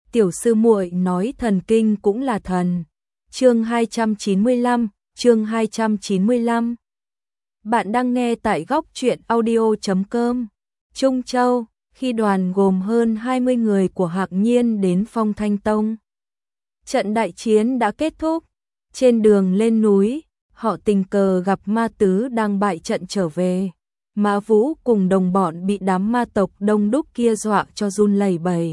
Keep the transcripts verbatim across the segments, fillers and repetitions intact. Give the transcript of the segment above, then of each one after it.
tiểu sư muội nói thần kinh cũng là thần. Chương hai trăm chín mươi lăm, chương hai trăm chín mươi lăm. Bạn đang nghe tại góc truyện audio chấm com. Trung Châu, khi đoàn gồm hơn hai mươi người của Hạc Nhiên đến Phong Thanh Tông. Trận đại chiến đã kết thúc. Trên đường lên núi, họ tình cờ gặp Ma Tứ đang bại trận trở về. Mã Vũ cùng đồng bọn bị đám ma tộc đông đúc kia dọa cho run lẩy bẩy.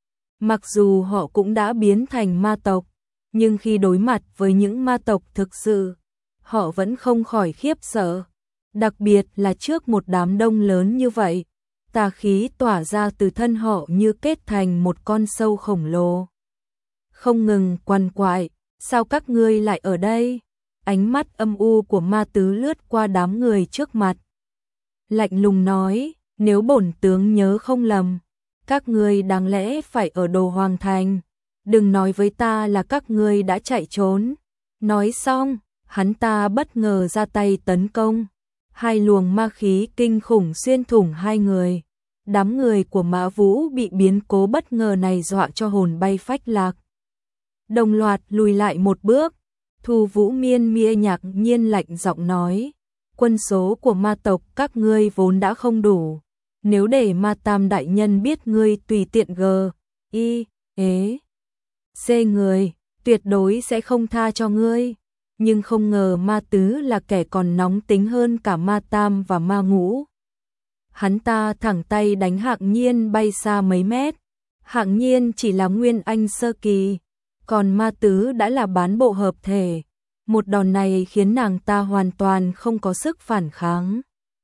Mặc dù họ cũng đã biến thành ma tộc, nhưng khi đối mặt với những ma tộc thực sự, họ vẫn không khỏi khiếp sợ. Đặc biệt là trước một đám đông lớn như vậy, tà khí tỏa ra từ thân họ như kết thành một con sâu khổng lồ. Không ngừng quằn quại, sao các ngươi lại ở đây? Ánh mắt âm u của Ma Tứ lướt qua đám người trước mặt. Lạnh lùng nói, nếu bổn tướng nhớ không lầm, các ngươi đáng lẽ phải ở Đồ Hoàng Thành, đừng nói với ta là các ngươi đã chạy trốn. Nói xong, hắn ta bất ngờ ra tay tấn công. Hai luồng ma khí kinh khủng xuyên thủng hai người. Đám người của Mã Vũ bị biến cố bất ngờ này dọa cho hồn bay phách lạc. Đồng loạt lùi lại một bước. Thu Vũ Miên Mia nhạc nhiên lạnh giọng nói, quân số của ma tộc các ngươi vốn đã không đủ. Nếu để Ma Tam đại nhân biết ngươi tùy tiện gờ, y, ế, xê người, tuyệt đối sẽ không tha cho ngươi. Nhưng không ngờ Ma Tứ là kẻ còn nóng tính hơn cả Ma Tam và Ma Ngũ. Hắn ta thẳng tay đánh Hạc Nhiên bay xa mấy mét. Hạc Nhiên chỉ là nguyên anh sơ kỳ, còn Ma Tứ đã là bán bộ hợp thể. Một đòn này khiến nàng ta hoàn toàn không có sức phản kháng.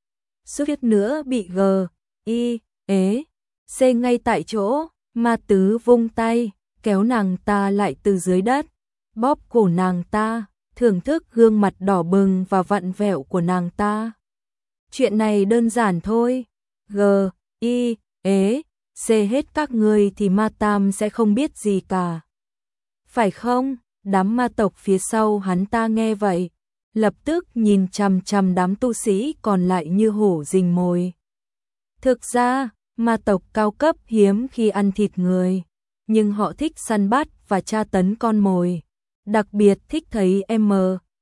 Suýt nữa bị gờ, y, ế, xê ngay tại chỗ. Ma Tứ vung tay, kéo nàng ta lại từ dưới đất, bóp cổ nàng ta, thưởng thức gương mặt đỏ bừng và vặn vẹo của nàng ta. Chuyện này đơn giản thôi, g, y, ế, xê hết các ngươi thì Ma Tam sẽ không biết gì cả. Phải không? Đám ma tộc phía sau hắn ta nghe vậy, lập tức nhìn chằm chằm đám tu sĩ còn lại như hổ rình mồi. Thực ra, ma tộc cao cấp hiếm khi ăn thịt người, nhưng họ thích săn bắt và tra tấn con mồi. Đặc biệt thích thấy M,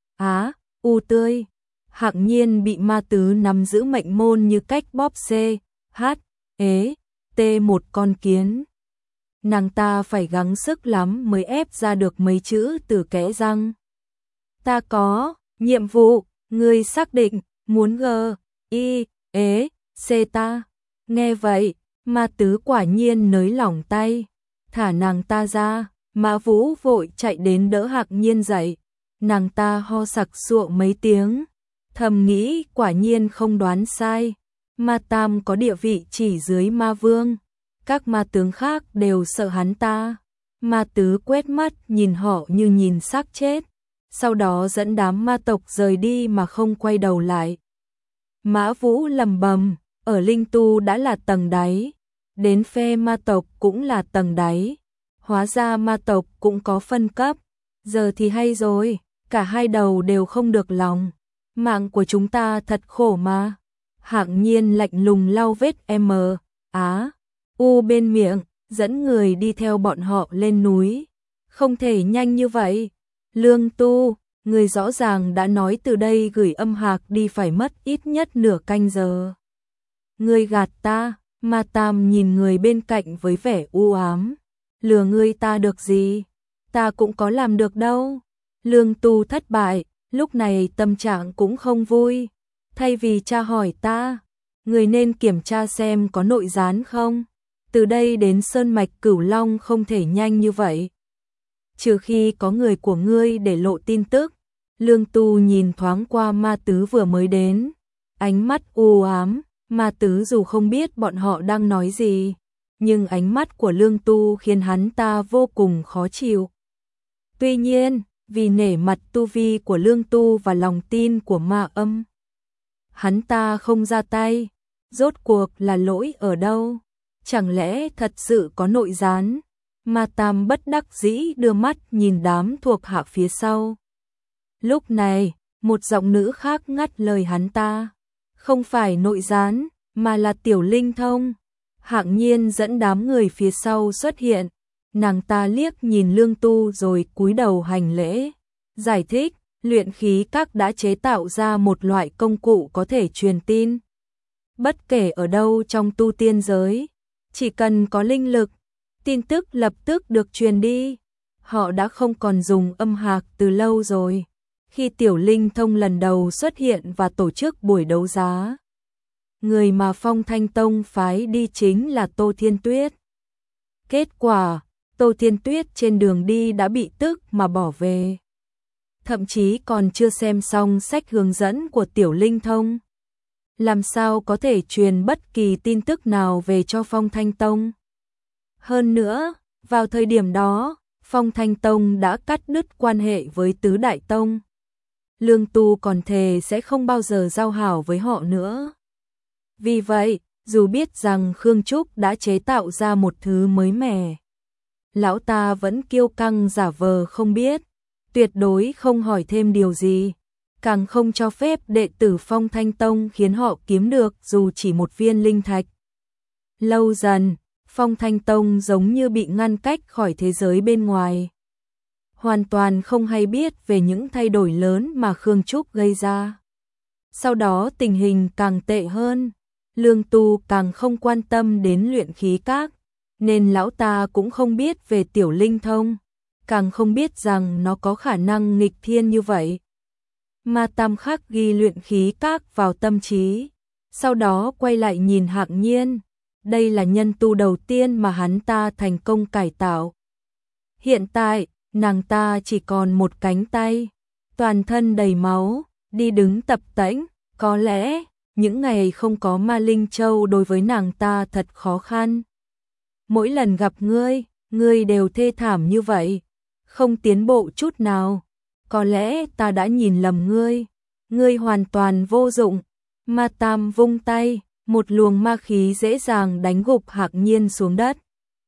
Á, U tươi. Hạc Nhiên bị Ma Tứ nắm giữ mệnh môn như cách bóp C, H, ế, T một con kiến. Nàng ta phải gắng sức lắm mới ép ra được mấy chữ từ kẽ răng. Ta có, nhiệm vụ, ngươi xác định, muốn G, Y, ế, C ta. Nghe vậy, Ma Tứ quả nhiên nới lỏng tay, thả nàng ta ra. Mã Vũ vội chạy đến đỡ Hạc Nhiên dậy. Nàng ta ho sặc sụa mấy tiếng, thầm nghĩ quả nhiên không đoán sai. Ma Tam có địa vị chỉ dưới Ma Vương. Các ma tướng khác đều sợ hắn ta. Ma Tứ quét mắt nhìn họ như nhìn xác chết, sau đó dẫn đám ma tộc rời đi mà không quay đầu lại. Mã Vũ lầm bầm, ở Linh Tu đã là tầng đáy, đến phe ma tộc cũng là tầng đáy. Hóa ra ma tộc cũng có phân cấp, giờ thì hay rồi, cả hai đầu đều không được lòng. Mạng của chúng ta thật khổ mà. Hạc Nhiên lạnh lùng lau vết M, Á, U bên miệng, dẫn người đi theo bọn họ lên núi. Không thể nhanh như vậy. Lương Tu, người rõ ràng đã nói từ đây gửi âm hạc đi phải mất ít nhất nửa canh giờ. Người gạt ta. Ma Tam nhìn người bên cạnh với vẻ u ám. Lừa ngươi ta được gì? Ta cũng có làm được đâu. Lương Tu thất bại, lúc này tâm trạng cũng không vui. Thay vì tra hỏi ta, người nên kiểm tra xem có nội gián không. Từ đây đến Sơn Mạch Cửu Long không thể nhanh như vậy. Trừ khi có người của ngươi để lộ tin tức. Lương Tu nhìn thoáng qua Ma Tứ vừa mới đến, ánh mắt u ám. Ma Tứ dù không biết bọn họ đang nói gì, nhưng ánh mắt của Lương Tu khiến hắn ta vô cùng khó chịu. Tuy nhiên, vì nể mặt tu vi của Lương Tu và lòng tin của Ma Âm, hắn ta không ra tay. Rốt cuộc là lỗi ở đâu? Chẳng lẽ thật sự có nội gián? Ma Tam bất đắc dĩ đưa mắt nhìn đám thuộc hạ phía sau. Lúc này, một giọng nữ khác ngắt lời hắn ta. Không phải nội gián, mà là Tiểu Linh Thông. Hạc Nhiên dẫn đám người phía sau xuất hiện. Nàng ta liếc nhìn Lương Tu rồi cúi đầu hành lễ, giải thích, luyện khí các đã chế tạo ra một loại công cụ có thể truyền tin. Bất kể ở đâu trong tu tiên giới, chỉ cần có linh lực, tin tức lập tức được truyền đi. Họ đã không còn dùng âm hạc từ lâu rồi. Khi Tiểu Linh Thông lần đầu xuất hiện và tổ chức buổi đấu giá, người mà Phong Thanh Tông phái đi chính là Tô Thiên Tuyết. Kết quả, Tô Thiên Tuyết trên đường đi đã bị tức mà bỏ về. Thậm chí còn chưa xem xong sách hướng dẫn của Tiểu Linh Thông. Làm sao có thể truyền bất kỳ tin tức nào về cho Phong Thanh Tông? Hơn nữa, vào thời điểm đó, Phong Thanh Tông đã cắt đứt quan hệ với Tứ Đại Tông. Lương Tu còn thề sẽ không bao giờ giao hảo với họ nữa. Vì vậy, dù biết rằng Khương Trúc đã chế tạo ra một thứ mới mẻ, lão ta vẫn kiêu căng giả vờ không biết, tuyệt đối không hỏi thêm điều gì, càng không cho phép đệ tử Phong Thanh Tông khiến họ kiếm được dù chỉ một viên linh thạch. Lâu dần, Phong Thanh Tông giống như bị ngăn cách khỏi thế giới bên ngoài, hoàn toàn không hay biết về những thay đổi lớn mà Khương Trúc gây ra. Sau đó tình hình càng tệ hơn, Lương Tu càng không quan tâm đến luyện khí các, nên lão ta cũng không biết về Tiểu Linh Thông, càng không biết rằng nó có khả năng nghịch thiên như vậy. Ma Tam khắc ghi luyện khí các vào tâm trí, sau đó quay lại nhìn Hạng Nhiên. Đây là nhân tu đầu tiên mà hắn ta thành công cải tạo. Hiện tại, nàng ta chỉ còn một cánh tay, toàn thân đầy máu, đi đứng tập tễnh, có lẽ những ngày không có Ma Linh Châu đối với nàng ta thật khó khăn. Mỗi lần gặp ngươi, ngươi đều thê thảm như vậy, không tiến bộ chút nào. Có lẽ ta đã nhìn lầm ngươi, ngươi hoàn toàn vô dụng. Ma Tam vung tay, một luồng ma khí dễ dàng đánh gục Hạng Nhiên xuống đất.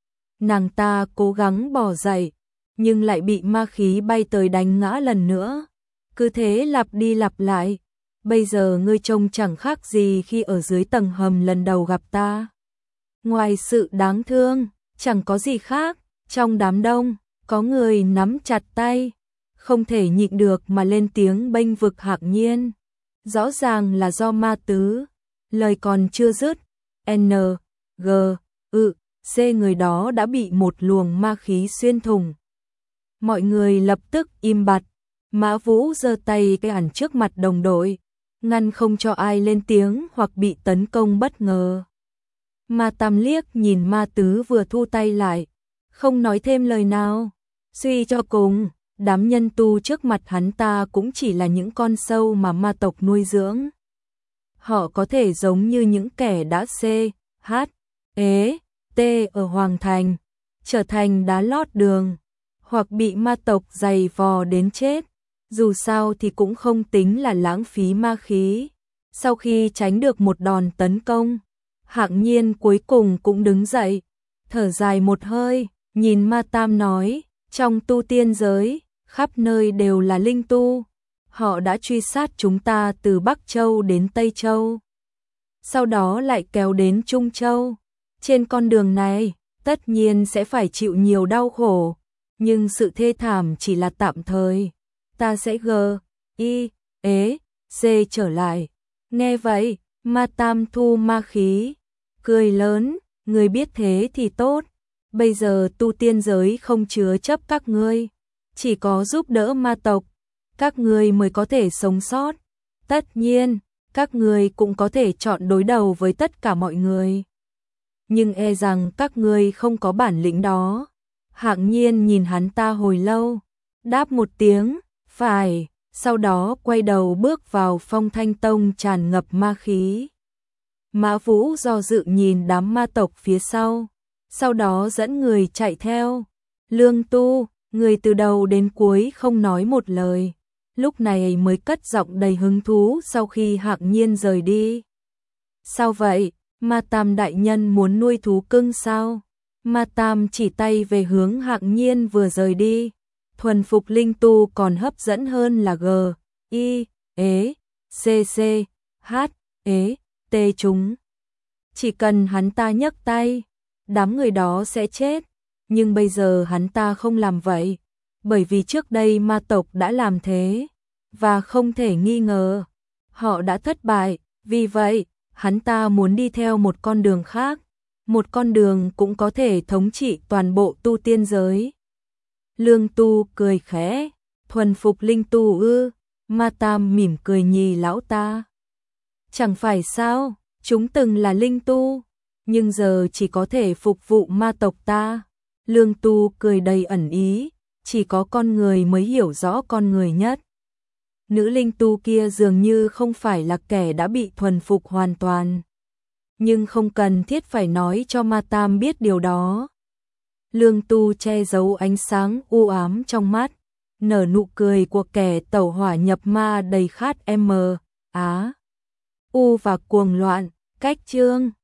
Nàng ta cố gắng bò dậy, nhưng lại bị ma khí bay tới đánh ngã lần nữa. Cứ thế lặp đi lặp lại. Bây giờ ngươi trông chẳng khác gì khi ở dưới tầng hầm lần đầu gặp ta. Ngoài sự đáng thương, chẳng có gì khác. Trong đám đông, có người nắm chặt tay, không thể nhịn được mà lên tiếng bênh vực Hạng Nhiên. Rõ ràng là do ma tứ. Lời còn chưa dứt, N, G, ư, C người đó đã bị một luồng ma khí xuyên thủng. Mọi người lập tức im bặt. Mã Vũ giơ tay cản trước mặt đồng đội, ngăn không cho ai lên tiếng hoặc bị tấn công bất ngờ. Ma Tam liếc nhìn ma tứ vừa thu tay lại, không nói thêm lời nào. Suy cho cùng, đám nhân tu trước mặt hắn ta cũng chỉ là những con sâu mà ma tộc nuôi dưỡng. Họ có thể giống như những kẻ đã C, H, ế, T ở Hoàng Thành, trở thành đá lót đường, hoặc bị ma tộc giày vò đến chết. Dù sao thì cũng không tính là lãng phí ma khí. Sau khi tránh được một đòn tấn công, Hạng Nhiên cuối cùng cũng đứng dậy, thở dài một hơi, nhìn Ma Tam nói, trong tu tiên giới, khắp nơi đều là linh tu. Họ đã truy sát chúng ta từ Bắc Châu đến Tây Châu, sau đó lại kéo đến Trung Châu. Trên con đường này, tất nhiên sẽ phải chịu nhiều đau khổ, nhưng sự thê thảm chỉ là tạm thời. Ta sẽ g, i, ế, c trở lại. Nghe vậy, Ma Tam thu ma khí, cười lớn, người biết thế thì tốt. Bây giờ tu tiên giới không chứa chấp các ngươi, chỉ có giúp đỡ ma tộc, các ngươi mới có thể sống sót. Tất nhiên, các ngươi cũng có thể chọn đối đầu với tất cả mọi người, nhưng e rằng các ngươi không có bản lĩnh đó. Hạng Nhiên nhìn hắn ta hồi lâu, đáp một tiếng, phải, sau đó quay đầu bước vào Phong Thanh Tông tràn ngập ma khí. Mã Vũ do dự nhìn đám ma tộc phía sau, sau đó dẫn người chạy theo. Lương Tu, người từ đầu đến cuối không nói một lời, lúc này mới cất giọng đầy hứng thú sau khi Hạng Nhiên rời đi. Sao vậy, Ma Tam đại nhân muốn nuôi thú cưng sao? Ma Tam chỉ tay về hướng Hạng Nhiên vừa rời đi. Thuần phục linh tu còn hấp dẫn hơn là G, I, ế, C, C, H, ế, T chúng. Chỉ cần hắn ta nhấc tay, đám người đó sẽ chết. Nhưng bây giờ hắn ta không làm vậy, bởi vì trước đây ma tộc đã làm thế, và không thể nghi ngờ, họ đã thất bại, vì vậy, hắn ta muốn đi theo một con đường khác, một con đường cũng có thể thống trị toàn bộ tu tiên giới. Lương Tu cười khẽ, thuần phục linh tu ư? Ma Tam mỉm cười nhì lão ta. Chẳng phải sao, chúng từng là linh tu, nhưng giờ chỉ có thể phục vụ ma tộc ta. Lương Tu cười đầy ẩn ý, chỉ có con người mới hiểu rõ con người nhất. Nữ linh tu kia dường như không phải là kẻ đã bị thuần phục hoàn toàn, nhưng không cần thiết phải nói cho Ma Tam biết điều đó. Lương Tu che giấu ánh sáng u ám trong mắt, nở nụ cười của kẻ tẩu hỏa nhập ma đầy khát m á u và cuồng loạn. Cách chương